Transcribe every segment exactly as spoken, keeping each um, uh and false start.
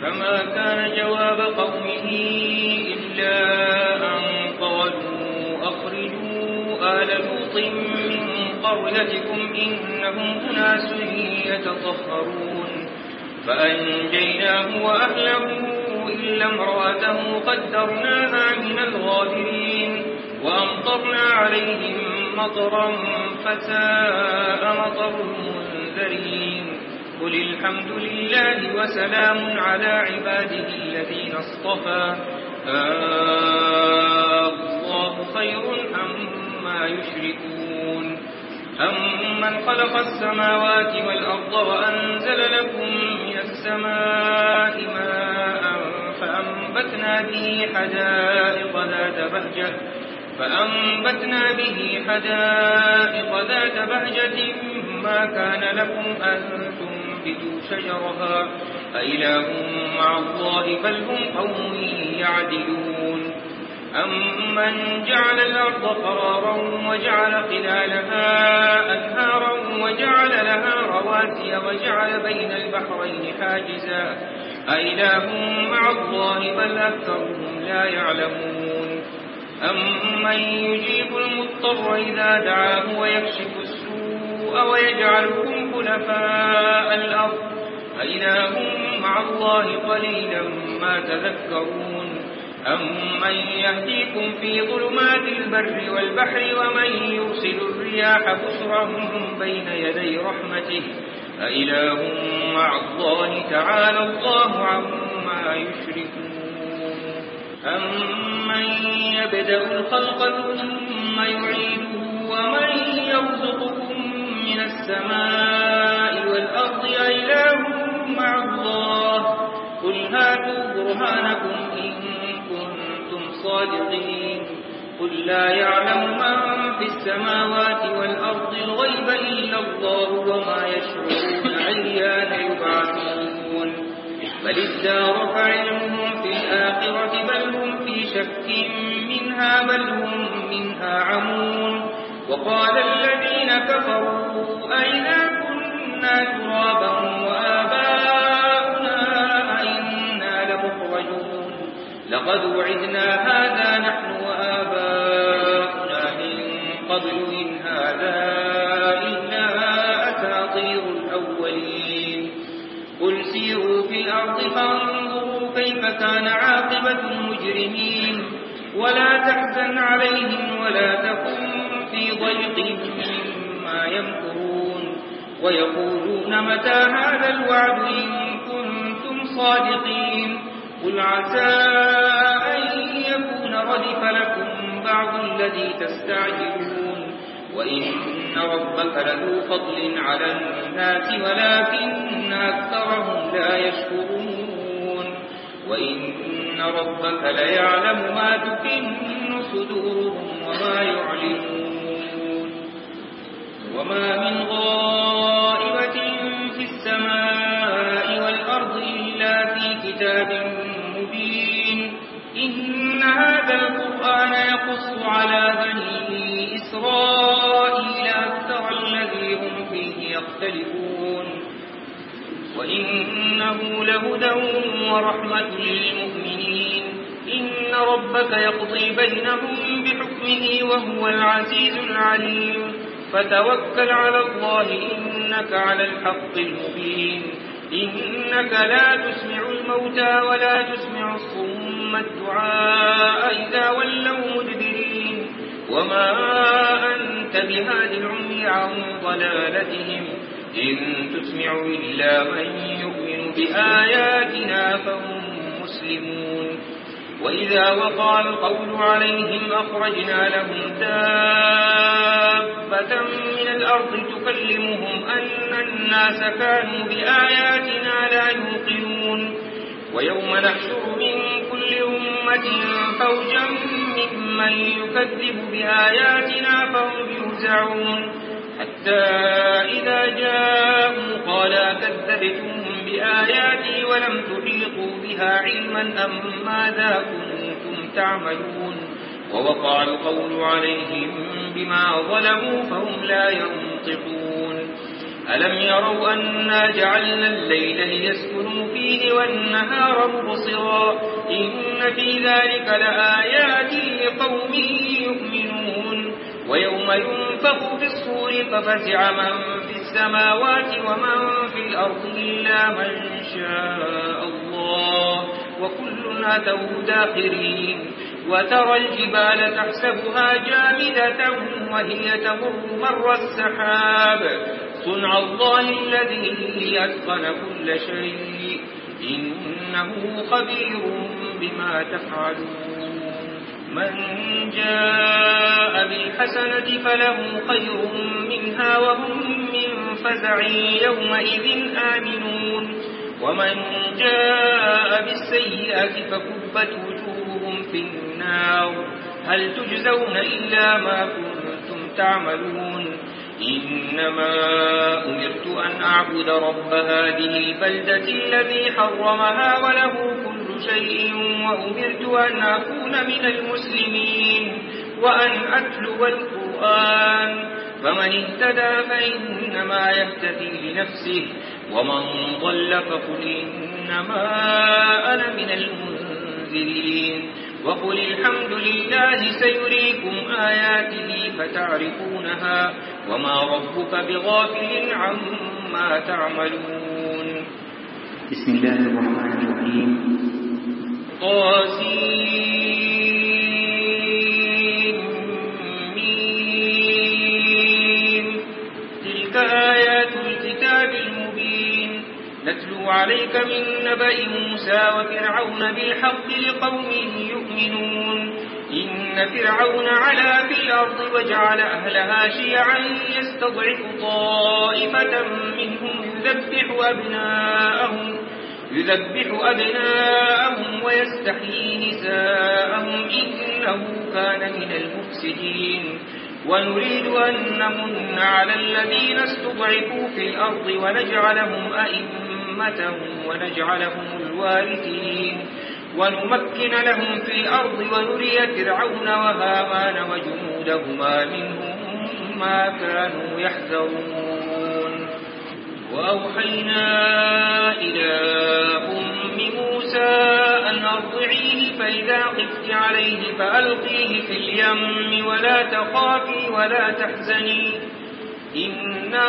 فما كان جواب قومه إلا أن قالوا أخرجوا آل لوط من قريتكم إنهم أناس يتطهرون فأنجيناه وأهله إلا امرأته قدرناها من الغابرين وأمطرنا عليهم مطرا فساء مطر المنذرين قل الحمد لله وسلام على عباده الذين اصطفى الله خير أما يشركون أمن خلق السماوات والأرض وأنزل لكم من السماء ماء فأنبتنا به حدائق ذات بهجة فأنبتنا به حدائق ذات بهجة ما كان لكم أن تنبتوا شجرها أإله مع الله بل هم قوم يعدلون أمن جعل الأرض قرارا وجعل خلالها أنهارا وجعل لها رواسي وجعل بين البحرين حاجزا أإله مع الله بل أكثرهم لا يعلمون أمن يجيب المضطر إذا دعاه ويكشف السوء ويجعلكم خلفاء الأرض أإله مع الله قليلا ما تذكرون أمن يهديكم في ظلمات البر والبحر ومن يرسل الرياح بشرا بين يدي رحمته أإله مع الله تعالى الله عما يشركون أمن يبدأ الخلق ثم يعيده ومن يرزقكم من السماء والأرض أإله مع الله قل هاتوا برهانكم إن كنتم صادقين قل لا يعلم من في السماوات والأرض الغيب إلا الله وما يشعرون أيان يبعثون بل ادارك علمهم في الآخرة بل هم في شك منها بل هم منها عمون وقال الذين كفروا أئذا كنا ترابا وآباؤنا أئنا لمخرجون لقد وعدنا هذا نحن وآباؤنا من قبل إن هذا إلا أساطير الأولين قل سيروا في الأرض فانظروا كيف كان عاقبة المجرمين ولا تحزن عليهم ولا تكن في ضيق مما يمكرون ويقولون متى هذا الوعد إن كنتم صادقين قل عسى أن يكون ردف لكم بعض الذي تستعجلون وإن ربك لذو فضل على الناس ولكن أكثرهم لا يشكرون وإن ربك ليعلم ما تكن صدورهم وما يعلنون وما من غائبة في السماء والأرض إلا في كتاب مبين إن هذا القرآن يقص على بني إسرائيل أكثر الذي هم فيه يختلفون وإنه لهدى ورحمة للمؤمنين إن ربك يقضي بينهم بحكمه وهو العزيز العليم فتوكل على الله إنك على الحق المبين إنك لا تسمع الموتى ولا تسمع الصم الدعاء إذا ولوا مدبرين وما أنت بهاد العمي عن ضلالتهم إن تسمع إلا من يؤمن بآياتنا فهم مسلمون وإذا وقع القول عليهم أخرجنا لهم دابة من الأرض تكلمهم أن الناس كانوا بآياتنا لا يوقنون ويوم نحشر من كل أمة فوجا ممن يكذب بآياتنا فهم يوزعون حتى إذا جاءوا قال كذبتم بآياتي ولم تحيطوا بها علما أم ماذا كنتم تعملون ووقع القول عليهم بما ظلموا فهم لا ينطقون ألم يروا أنا جعلنا الليل ليسكنوا فيه والنهار مبصرا إن في ذلك لآيات لقوم يؤمنون ويوم ينفخ في الصور ففزع من في السماوات ومن في الأرض إلا من شاء الله وكل أتوه داخرين وترى الجبال تحسبها جامدة وهي تمر مر السحاب صنع الله الذي أتقن كل شيء إنه خبير بما تفعلون من جاء بالحسنة فله خير منها وهم من فزع يومئذ آمنون ومن جاء بالسيئة فكبت وجوههم في النار هل تجزون إلا ما كنتم تعملون إنما أمرت أن أعبد رب هذه البلدة الذي حرمها وله كل شيء وأمرت أن أكون من المسلمين وأن أتلو القرآن فمن اهتدى فإنما يهتدي لنفسه ومن ضل فقل إنما أنا من المنذرين وقل الحمد لله سيريكم آياته فتعرفونها وما ربك بغافل عما تعملون بسم الله الرحمن الرحيم طاسين تلك آيات الكتاب المبين نتلو عليك من نبأ موسى وفرعون بالحق لقوم يؤمنون إن فرعون علا في الأرض وجعل أهلها شيعا يستضعف طائفة منهم يذبح أبناءهم يذبح أبناءهم ويستحيي نساءهم إنه كان من المفسدين ونريد أن نمن على الذين استضعفوا في الأرض ونجعلهم أئمة ونجعلهم الوارثين ونمكن لهم في الأرض ونري فرعون وهامان وجنودهما منهم ما كانوا يحذرون وأوحينا إلى أم موسى أن أرضعيه فإذا خفت عليه فألقيه في اليم ولا تخافي ولا تحزني إنا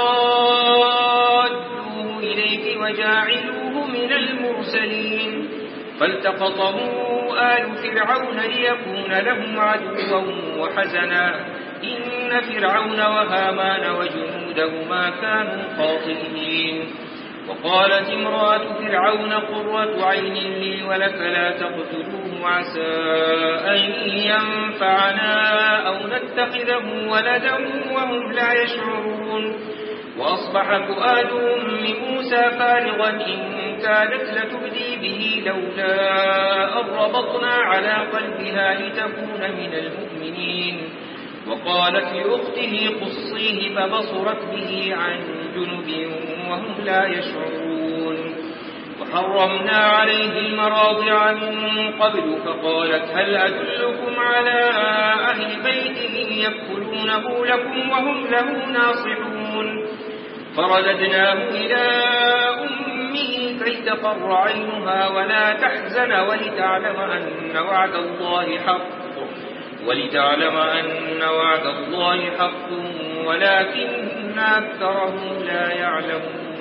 رادوه إليك وجاعلوه من المرسلين فالتقطه آل فرعون ليكون لهم عدوا وحزنا إن فرعون وهامان وجنودهما كانوا خاطئين وقالت امرأة فرعون قرة عين لي ولك لا تقتلوه عسى أن ينفعنا أو نتخذه ولدا وهم لا يشعرون وأصبح فؤاد أم موسى فارغا إن كادت لتبدي به لولا أن ربطنا على قلبها لتكون من المؤمنين وقالت لأخته قصيه فبصرت به عن جنب وهم لا يشعرون وحرمنا عليه المراضع من قبل فقالت هل أدلكم على أهل بيت يكفلونه لكم وهم له ناصحون فرددناه إلى أمه كي تقر عينها ولا تحزن ولتعلم أن وعد الله حق ولتعلم أن وعد الله حق ولكن أكثرهم لا يعلمون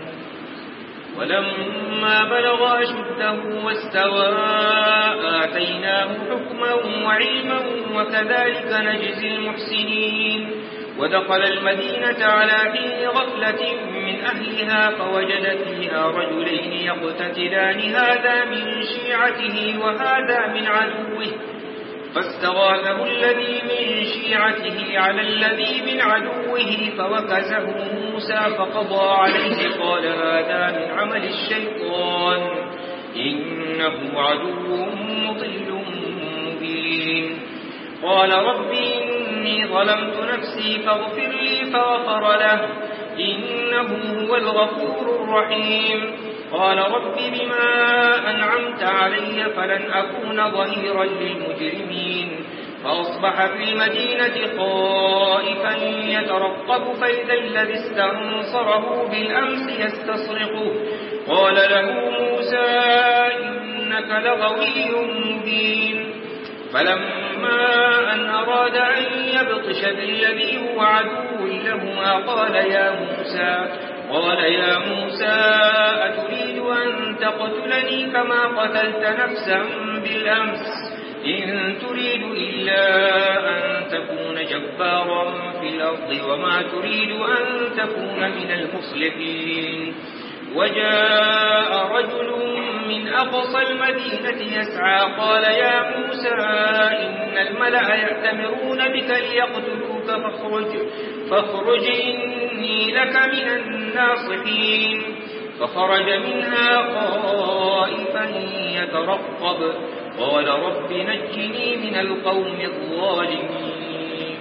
ولما بلغ أشده واستوى آتيناه حكما وعلما وكذلك نجزي المحسنين ودخل المدينة على حين غفلة من أهلها فوجد فيها رجلين يقتتلان هذا من شيعته وهذا من عدوه فاستغاثه الذي من شيعته على الذي من عدوه فوكزه موسى فقضى عليه قال هذا من عمل الشيطان إنه عدو مضل مبين قال رب إني ظلمت نفسي فاغفر لي فغفر له إنه هو الغفور الرحيم قال رب بما أنعمت علي فلن أكون ظهيرا للمجرمين فأصبح في المدينة خائفا يترقب فإذا الذي استنصره بالأمس يستصرخه قال له موسى إنك لغوي مبين فلما أن أراد أن يبطش بالذي هو عدو لهما قال يا موسى قال يا موسى أتريد أن تقتلني كما قتلت نفسا بالأمس إن تريد إلا أن تكون جبارا في الأرض وما تريد أن تكون من المصلحين وجاء رجل من أقصى المدينة يسعى قال يا موسى إن الملأ يأتمرون بك ليقتلوك فاخرج, فاخرج إني لك من الناصحين فخرج منها خائفا يترقب قال رب نجني من القوم الظالمين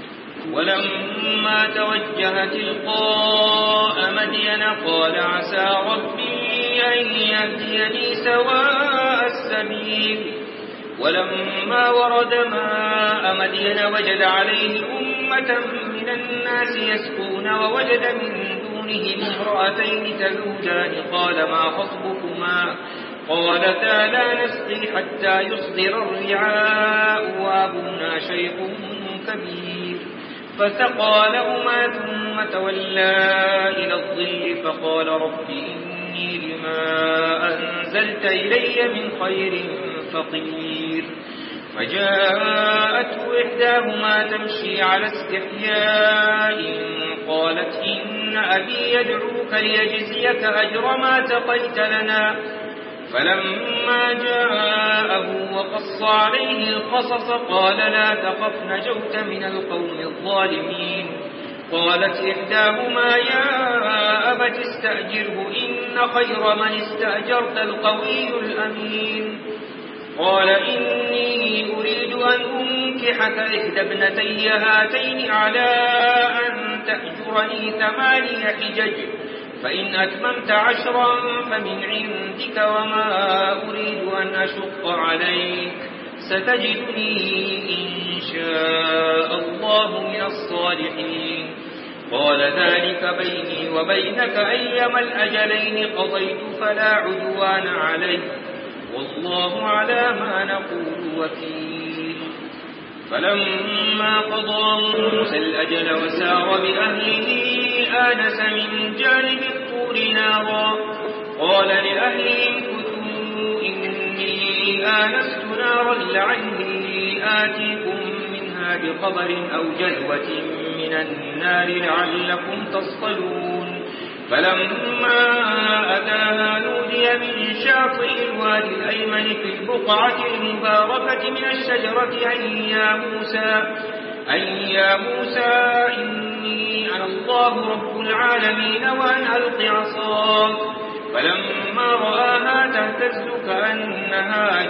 ولما توجه تلقاء مدين قال عسى ربي أن يهديني سواء السبيل ولما ورد ماء مدين وجد عليه أمة من الناس يسقون ووجد من دونهم امرأتين تذودان قال ما خطبكما قالتا لا نسقي حتى يصدر الرعاء وأبونا شيخ كبير فسقى لهما ثم تولى إلى الظل فقال رب إني لما أنزلت إلي من خير فقير فجاءته إحداهما تمشي على استحياء قالت إن أبي يدعوك ليجزيك أجر ما سقيت لنا فلما جاءه وقص عليه القصص قال لا تخف نجوت من القوم الظالمين قالت إحداهما يا أبت استأجره إن خير من استأجرت القوي الأمين قال إني أريد أن أنكحك إحدى ابنتي هاتين على أن تأجرني ثماني حجج فإن أتممت عشرا فمن عندك وما أريد أن أشق عليك ستجدني إن شاء الله من الصالحين قال ذلك بيني وبينك أيما الأجلين قضيت فلا عدوان علي والله على ما نقول وكيل فلما قضى موسى الأجل وسار بأهله آنس من جانب الطور نارا قال لأهلهم كثوا إني آنست نارا لعلي آتيكم منها بخبر أو جذوة من النار لعلكم تصطلون فلما أتاها نودي من شاطئ الوادي الأيمن في البقعة المباركة من الشجرة أن يا موسى أن يا موسى إني أنا الله رب العالمين وأن ألق عصاك فلما رآها تهتز كأنها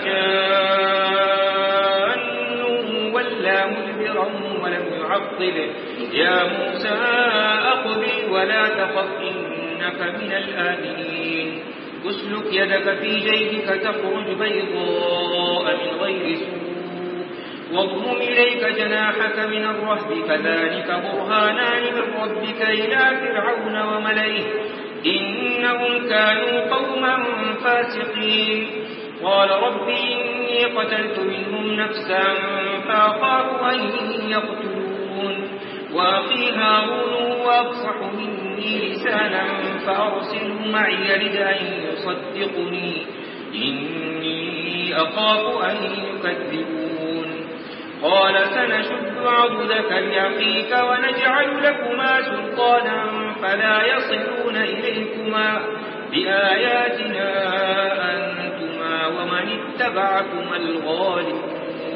جان ولا مدبرا ولم يعقب يا موسى أقبل ولا تخف إنك من الآمنين اسلك يدك في جيبك تخرج بيضاء من غير سوء واضم إليك جناحك من الرهب فذلك برهانان من ربك إلى فرعون وملئه إنهم كانوا قوما فاسقين قال رب إني قتلت منهم نفسا فأخاف أن يقتلون وأخي هارون وأفصح مني لسانا فأرسله معي يرد أن يصدقني إني أخاف أن يكذبون قال سنشد عضدك بأخيك ونجعل لكما سلطانا فلا يصلون إليكما بآياتنا أنتما ومن اتبعكما الغالبون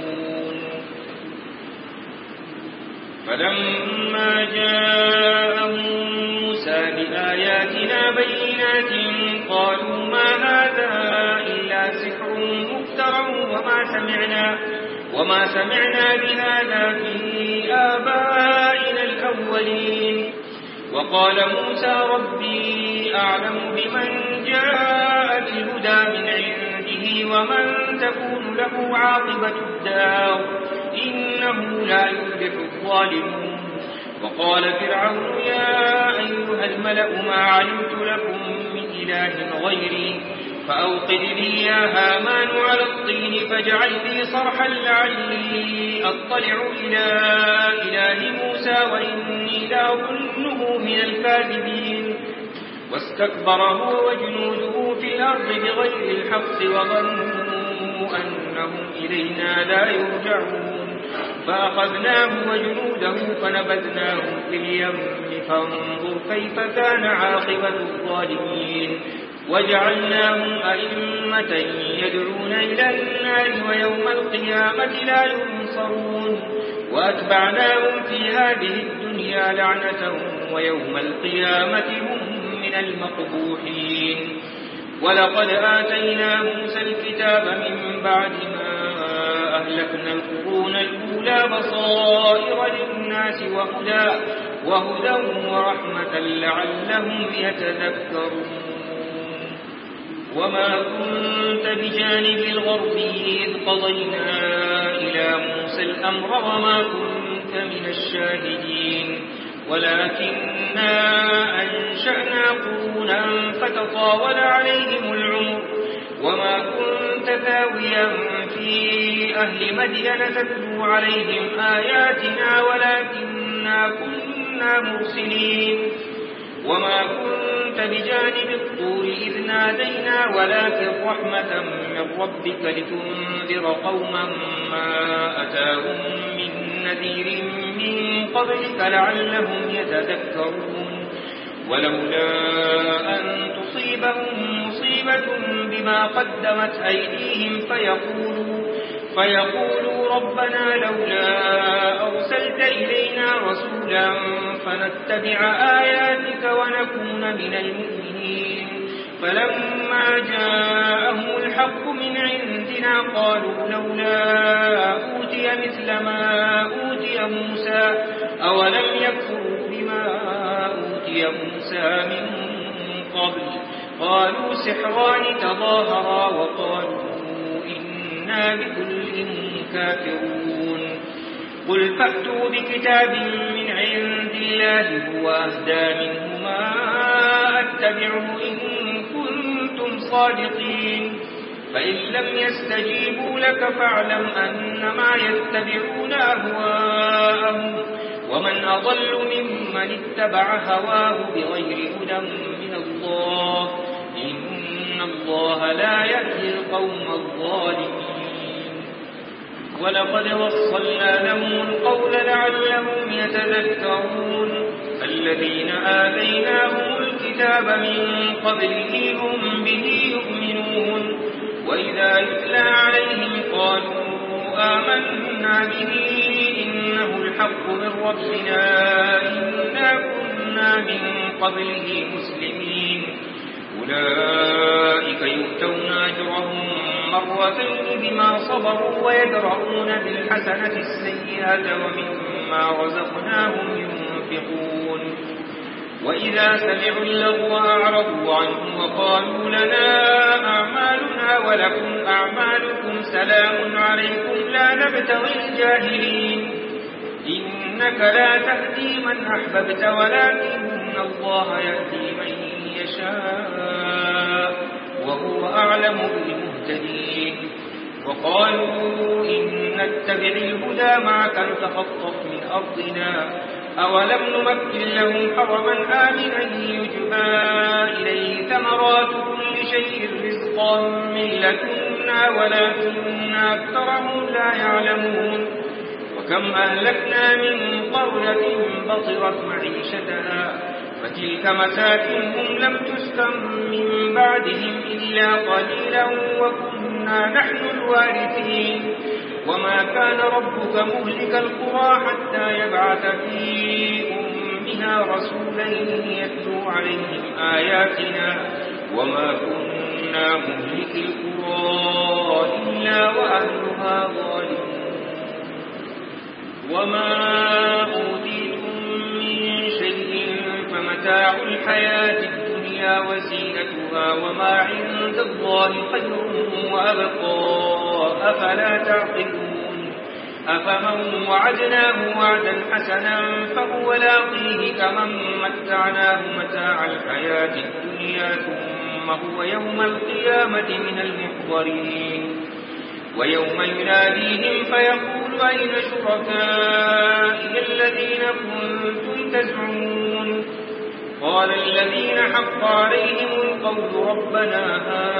فلما جاءهم موسى بآياتنا بينات قالوا ما هذا إلا سحر مفترى وما سمعنا وما سمعنا بهذا في آبائنا الأولين وقال موسى ربي أعلم بمن جاء بالهدى من عنده ومن تكون له عاقبة الدار إنه لا يفلح الظالمون. وقال فرعون يا أيها الملأ ما علمت لكم من إله غيري فأوقد لي يا هامان على الطين فاجعل لي صرحا لعلي أطلع إلى إله موسى وإني لأظنه من الكاذبين. واستكبر هو وجنوده في الأرض بغير الحق وظنوا أنهم إلينا لا يرجعون فأخذناه وجنوده فنبذناهم في اليم فانظر كيف كان عاقبة الظالمين. وجعلناهم أئمة يدعون إلى النار ويوم القيامة لا ينصرون. وأتبعناهم في هذه الدنيا لعنة ويوم القيامة هم من المقبوحين. ولقد آتينا موسى الكتاب من بعد ما أهلكنا القرون الأولى بصائر للناس وهدى, وهدى ورحمة لعلهم يتذكرون. وما كنت بجانب الغرب إذ قضينا إلى موسى الأمر وما كنت من الشاهدين ولكننا أنشأنا قرونا فتطاول عليهم العمر وما كنت ثاويا في أهل مدين تتلو عليهم آياتنا ولكننا كنا مرسلين. وما كنت بجانب الطور إذ نادينا ولكن رحمة من ربك لتنذر قوما ما أتاهم من نذير من قبلك لعلهم يتذكرون. ولولا أن تصيبهم مصيبة بما قدمت أيديهم فيقولوا, فيقولوا ربنا لولا أرسلت إلينا رسولا فنتبع آياتك ونكون من المؤمنين. فلما جاءهم الحق من عندنا قالوا لولا أوتي مثل ما أوتي موسى أولم يكفروا بما أوتي موسى من قبل. قالوا سحران تظاهرا وقالوا إنا بكل كافرون. قل فأتوا بكتاب من عند الله هو أهدى منهما أتبعه إن كنتم صادقين. فإن لم يستجيبوا لك فاعلم أنما يتبعون أهواءهم ومن أضل ممن اتبع هواه بغير هدى من الله إن الله لا يهدي القوم الظالمين. ولقد وصلنا لهم القول لعلهم يتذكرون. الذين آتيناهم الكتاب من قبله هم به يؤمنون وإذا يتلى عليهم قالوا آمنا به إنه الحق من ربنا إنا كنا من قبله مسلمين. أولئك يؤتون أجرهم مرتين بما صبروا ويدرؤون بالحسنة السيئة ومما رزقناهم ينفقون. وإذا سمعوا اللغو أعرضوا عنه وقالوا لنا أعمالنا ولكم أعمالكم سلام عليكم لا نبتغي الجاهلين. إنك لا تهدي من أحببت ولكن الله يهدي من يشاء وهو أعلم بالمهتدين. وقالوا إن نتبع الهدى معك نتخطف من أرضنا أولم نمكن لهم حرما آمنا يجبى إليه ثمرات كل شيء رزقا من لدنا ولكن أكثرهم لا يعلمون. وكم أهلكنا من قرية بطرت معيشتها فتلك مساكنهم لم تسكن من بعدهم إلا قليلا وكنا نحن الوارثين. وما كان ربك مهلك القرى حتى يبعث في أمها رسولا يتلو عليهم آياتنا وما كنا مهلك القرى إلا وأهلها ظالمون. وما أوتيتم من شيء فمتاع الحياة الدنيا وزينتها وما عند الله خير وأبقى أفلا تعقلون. أفمن وعدناه وعدا حسنا فهو لاقيه كمن متعناه متاع الحياة الدنيا ثم هو يوم القيامة من المحضرين ويوم يناديهم فيقول أين شركائي الذين كنتم تزعمون قال الذين حق عليهم القول ربنا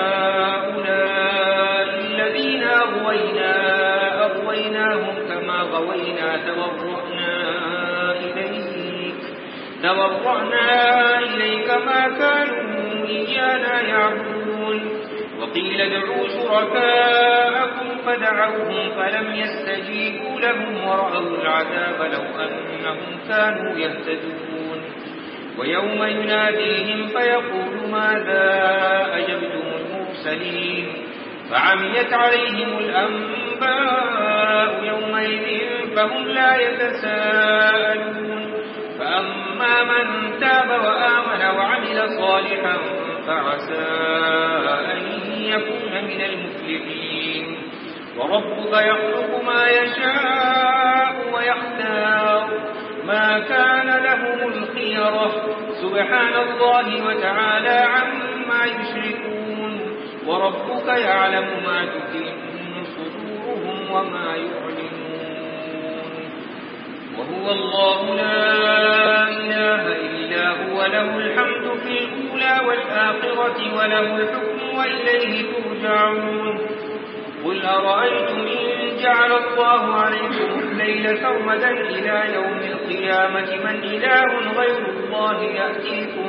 هؤلاء الذين أغوينا أغويناهم كما غوينا تبرأنا إليك تبرأنا إليك ما كانوا إيانا يعبدون وقيل ادعوا شركاءكم فدعوهم فلم يستجيبوا لهم ورأوا العذاب لو أنهم كانوا يهتدون ويوم يناديهم فيقول ماذا أجبتم المرسلين فعميت عليهم الأنباء يومئذ فهم لا يتساءلون فأما من تاب وآمن وعمل صالحا فعسى أن يكون من المفلحين وربك يخلق ما يشاء ويختار ما كان لهم الخيرة سبحان الله وتعالى عما يشركون وربك يعلم ما تكن صدورهم وما يعلنون وهو الله لا إله إلا هو له الحمد في الأولى والآخرة وله الحكم وإليه ترجعون قل أرأيتم إن جعل الله عليكم الليل سرمدا إلى يوم القيامة من إله غير الله يأتيكم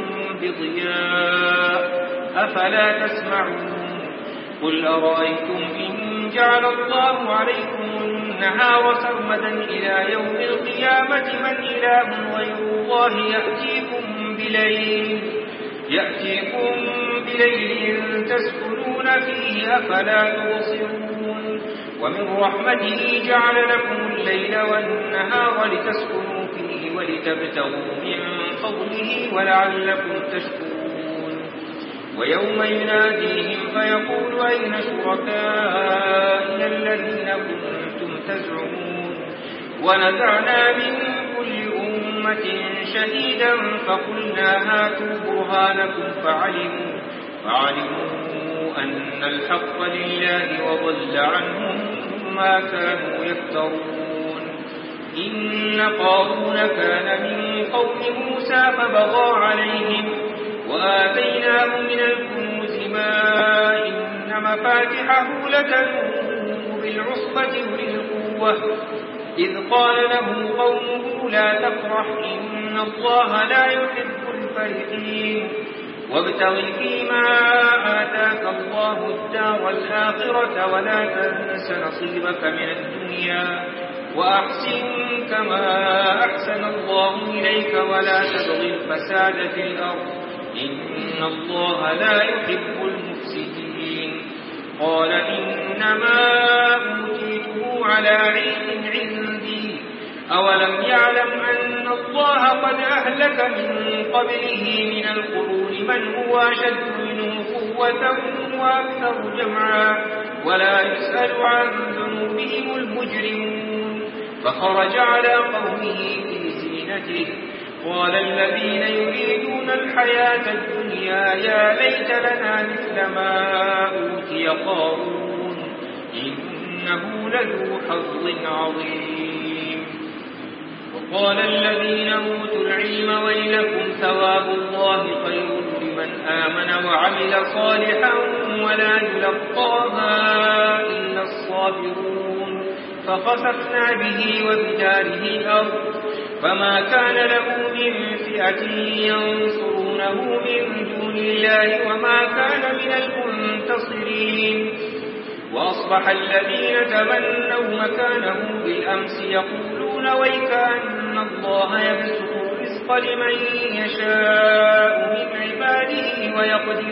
بضياء أفلا تسمعون قل أرأيتم إن جعل الله عليكم النهار سرمدا إلى يوم القيامة من إله غير الله يأتيكم بليل يأتيكم بليل تسكنون فيه أفلا تبصرون ومن رحمته جعل لكم الليل والنهار لتسكنوا فيه ولتبتغوا من فضله ولعلكم تشكرون ويوم يناديهم فيقول أين شركائي الذين كنتم تزعمون ونزعنا من كل أمة شهيدا فقلنا هاتوا برهانكم فعلموا, فعلموا أن الحق لله وضل عنهم ما كانوا يفترون إن قارون كان من قوم موسى فبغى عليهم وآتيناه من الكنوز ما إن مفاتحه لتنوء بالعصبة أولي القوة إذ قال له قومه لا تفرح إن الله لا يحب الفرحين وابتغ فيما آتاك الله الدار الآخرة ولا تنس نصيبك من الدنيا وأحسن كما أحسن الله إليك ولا تبغ الفساد في الأرض إن الله لا يحب المفسدين قال إنما أوتيته على علم عندي أولم يعلم أن الله قد أهلك من قبله من القرون من هو أشد منه قوة وأكثر جمعا ولا يسأل عن ذنوبهم المجرمون فخرج على قومه في زينته قال الذين يريدون الحياة الدنيا يا ليت لنا مثل ما أوتي قارون إنه لذو حظ عظيم وقال الذين أوتوا العلم ويلكم ثواب الله خير لمن آمن وعمل صالحا ولا يلقاها إلا الصابرون فخسفنا به وبداره الأرض فما كان له من فئة ينصرونه من دون الله وما كان من المنتصرين وأصبح الذين تمنوا مكانه بالأمس يقولون ويكأن الله يبسط الرزق لمن يشاء من عباده ويقدر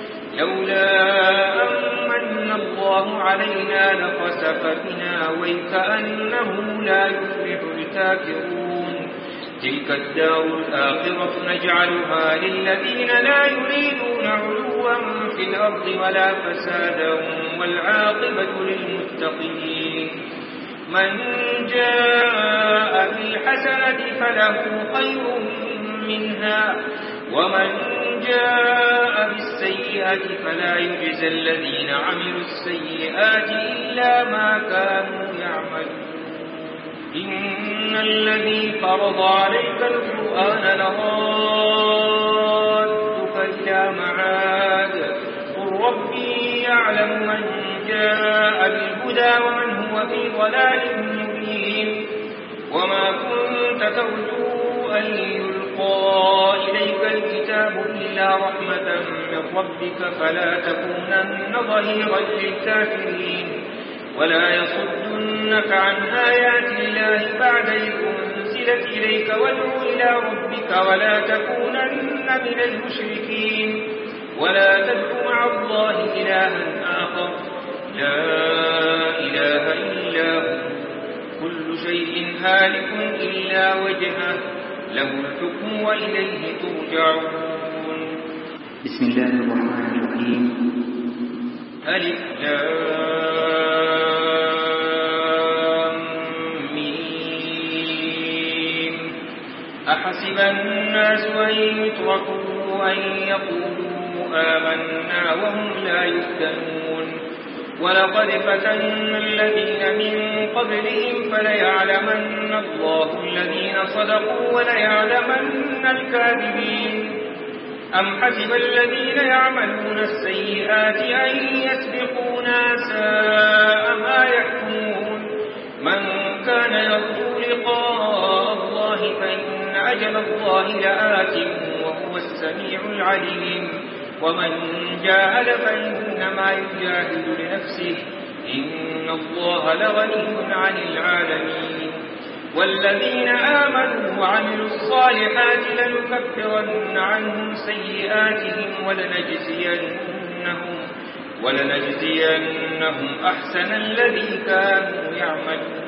لولا أمن الله علينا لخسف بنا ويكأنه لا يفلح الكافرون تلك الدار الآخرة نجعلها للذين لا يريدون علوا في الأرض ولا فسادا والعاقبة للمتقين من جاء بالحسنة فله خير منها ومن جاء بالسيئة فلا يجزى الذين عملوا السيئات إلا ما كانوا يعملون. إن الذي فرض عليك القرآن لرادك إلى معاد قل ربي يعلم من جاء بالهدى ومن هو في ضلال مبين. وما كنت ترجو أن يلقى إليك الكتاب إلا رحمة من ربك فلا تكونن ظهيرا للكافرين ولا يصدنك عن آيات الله بعد إذ أنزلت إليك وادع إلى ربك ولا تكونن من المشركين ولا تدع مع الله إلها آخر لا إله إلا هو كل شيء هالك إلا وجهه له الحكم وإليه ترجعون. بسم الله الرحمن الرحيم. ألف لام ميم. أحسب الناس أن يتركوا أن يقولوا آمنا وهم لا يفتنون ولقد فتنا الذين من قبلهم فليعلمن الله الذين صدقوا وليعلمن الكاذبين. أم حسب الذين يعملون السيئات أن يسبقونا ساء ما يحكمون. من كان يرجو لقاء الله فإن أجل الله لآت وهو السميع العليم. ومن جاهد فإنما يجاهد لنفسه إن الله لغني عن العالمين. والذين آمنوا وعملوا الصالحات لنكفرن عنهم سيئاتهم ولنجزينهم, ولنجزينهم أحسن الذي كانوا يعملون.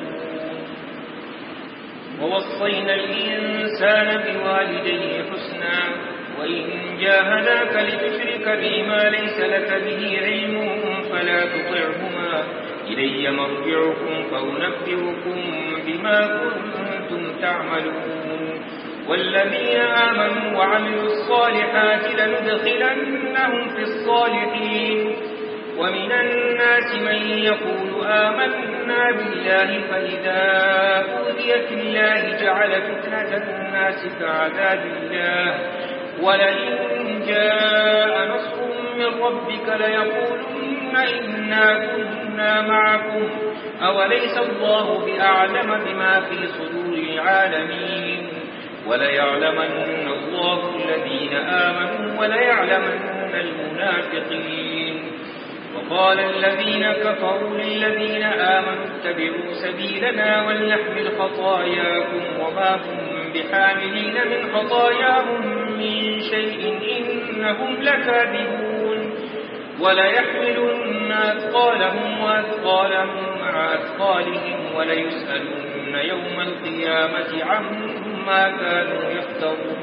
ووصينا الإنسان بوالديه حسنا وإن جاهداك لتشرك بما ليس لك به علم فلا تطعهما إلي مرجعكم فأنبئكم بما كنتم تعملون. والذين آمنوا وعملوا الصالحات لندخلنهم في الصالحين. ومن الناس من يقول آمنا بالله فإذا أوذي في الله جعل فتنة الناس كعذاب الله ولئن جاء نصر من ربك ليقولن إنا كنا معكم أوليس الله بأعلم بما في صدور العالمين. وليعلمن الله الذين آمنوا وليعلمن المنافقين. وقال الذين كفروا للذين آمنوا اتبعوا سبيلنا ولنحمل خطاياكم وما هم بحاملين من خطاياهم من شيء إنهم لكاذبون. وليحملن أثقالهم وأثقالهم مع أثقالهم وليسألن يوم القيامة عما كانوا يفترون.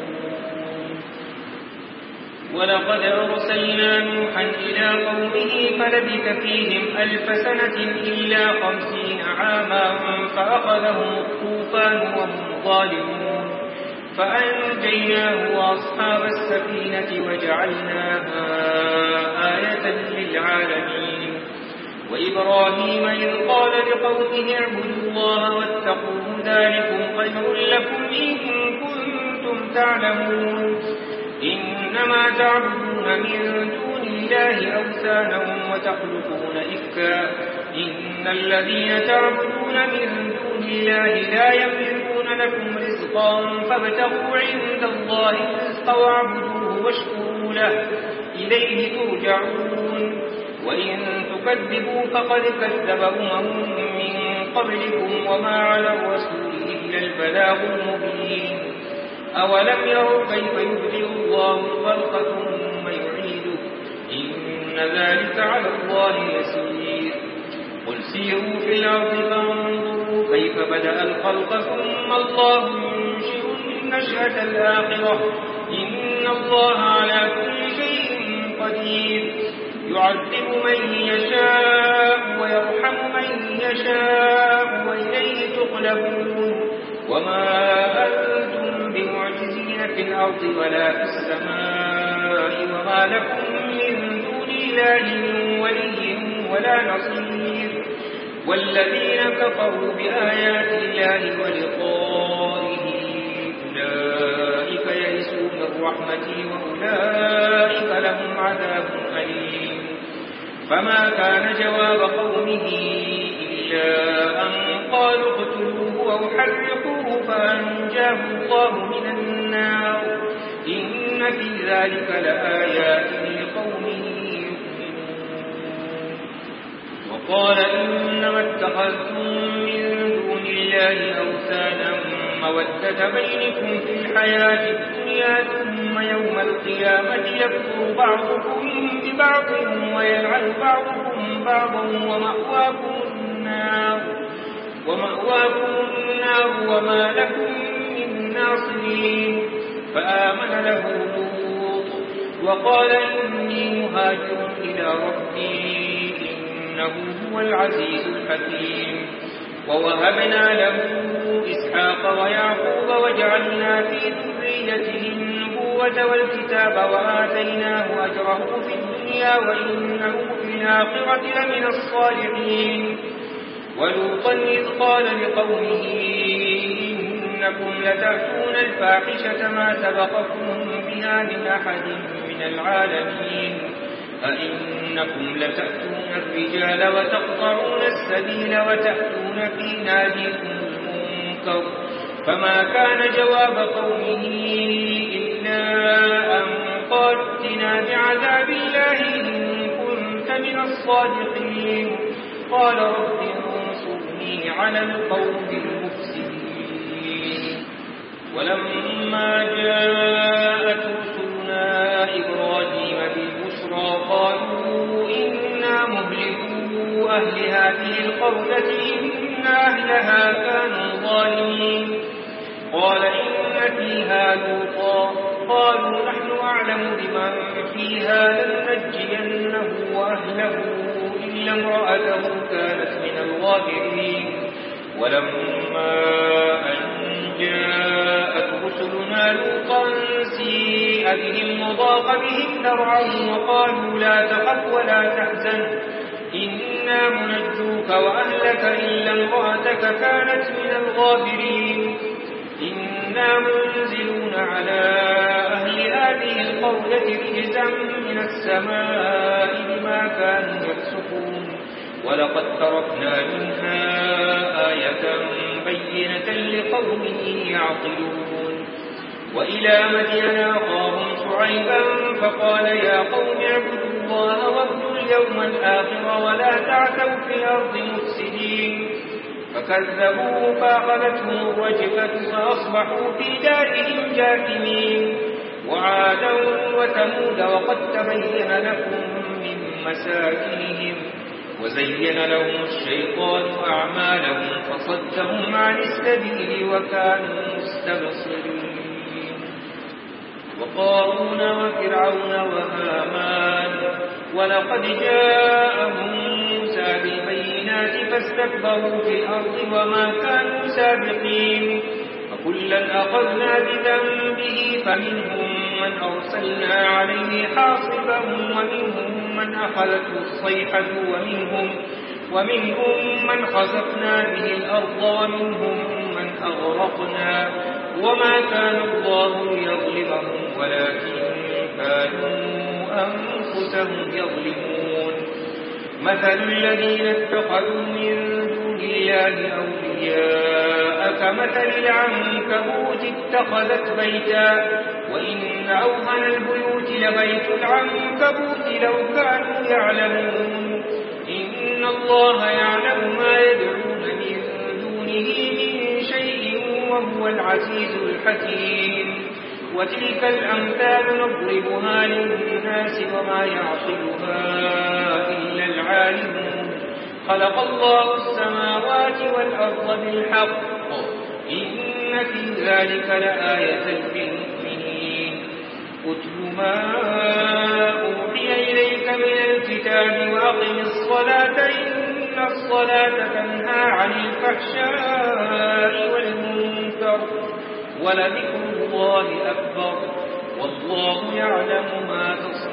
ولقد أرسلنا نوحا إلى قومه فلبث فيهم ألف سنة إلا خمسين عاما فأخذهم الطوفان وهم ظالمون فأنجيناه وأصحاب السفينة وجعلناها آية للعالمين. وإبراهيم إذ قال لقومه اعبدوا الله واتقوه ذلكم خير لكم إن كنتم تعلمون. إنما تعبدون من دون الله أوثانا وتخلقون إفكا إن الذين تعبدون من دون الله لا يملكون لكم رزقا فابتغوا عند الله الرزق واعبدوه واشكروا له إليه ترجعون. وإن تكذبوا فقد كذب أمم من قبلكم وما على الرسول إلا البلاغ المبين. أولم يروا كيف يبدئ الله الخلق ثم يعيده إن ذلك على الله يسير. قل سيروا في الأرض فانظروا كيف بدأ الخلق ثم الله ينشئ النشأة الآخرة إن الله على كل شيء قدير. يعذب من يشاء ويرحم من يشاء وإليه الأرض ولا في السماء وما لكم من دون الله من ولي ولا نصير. والذين كفروا بآيات الله ولقائه أولئك يئسوا من رحمتي وأولئك لهم عذاب أليم. فما كان جواب قومه إلا أن قالوا اقتلوه أو حرقوه فأنجاه الله من النار. إن في ذلك لآيات لقوم يؤمنون. وقال إنما اتخذتم من دون الله أوثانا مودة بينكم في الحياة الدنيا ثم يوم القيامة يكفر بعضكم ببعض ويلعن بعضكم بعضا ومأواكم النار ومأواكم النار وما لكم من ناصرين. فآمن له لوط وقال إني مهاجر إلى ربي إنه هو العزيز الحكيم. ووهبنا له إسحاق ويعقوب وجعلنا في ذريته النبوة والكتاب وآتيناه أجره في الدنيا وإنه في الآخرة لمن الصالحين. ولوطا إذ قال لقومه إنكم لتأتون الفاحشة ما سبقكم بها من أحد من العالمين. أئنكم لتأتون الرجال وتقطعون السبيل وتأتون في ناديكم المنكر. فما كان جواب قومه إلا أن قالوا ائتنا بعذاب الله إن كنت من الصادقين. قال رب انصرني على القوم المفسدين. ولما جاءت رسلنا إبراهيم بالبشرى قالوا إنا مهلكو أهل هذه القرية إن أهلها كانوا ظالمين. قال إن فيها لوطا قالوا نحن أعلم بمن فيها لننجينه وأهله إلا امرأته كانت من الغابرين. ولما أن جاءت رسلنا لوطا سيء بهم وضاق بهم ذرعا وقالوا لا تخف ولا تحزن إنا منجوك وأهلك إلا امرأتك كانت من الغابرين. إنا منزلون على أهل هذه القرية رجزا من السماء بما كانوا يفسقون. ولقد تركنا منها آية بينة لقوم يعقلون. وإلى مدين أخاهم شعيبا فقال يا قوم اعبدوا الله واذكروا اليوم الآخر ولا تعثوا في الأرض مفسدين. فكذبوه فأخذتهم الرجفة فأصبحوا في دارهم جاثمين. وعادا وثمود وقد تبين لكم من مساكنهم وزين لهم الشيطان أعمالهم فصدهم عن السبيل وكانوا مستبصرين. وقارون وفرعون وهامان ولقد جاءهم موسى بالبينات فاستكبروا في الأرض وما كانوا سابقين. فكلا أخذنا بذنبه فمنهم من أرسلنا عليه حاصبا ومنهم من أخذته الصيحة ومنهم, ومنهم من خسفنا به الأرض ومنهم من أغرقنا. وما كان الله ليظلمهم ولكن كانوا أنفسهم يظلمون. مثل الذين اتخذوا من دون الله أولياء كمثل العنكبوت اتخذت بيتا وإن أوهن البيوت لبيت العنكبوت لو كانوا يعلمون. إن الله يعلم ما يدعون من دونه من شيء وهو العزيز الحكيم. وتلك الأمثال نضربها للناس وما يعقلها إلا العالمون. خلق الله السماوات والأرض بالحق إن في ذلك لآية للمؤمنين. اتل ما أوحي إليك من الكتاب وأقم الصلاة إن الصلاة تنهى عن الفحشاء والمنكر ولذكر الله أكبر والله يعلم ما تصنعون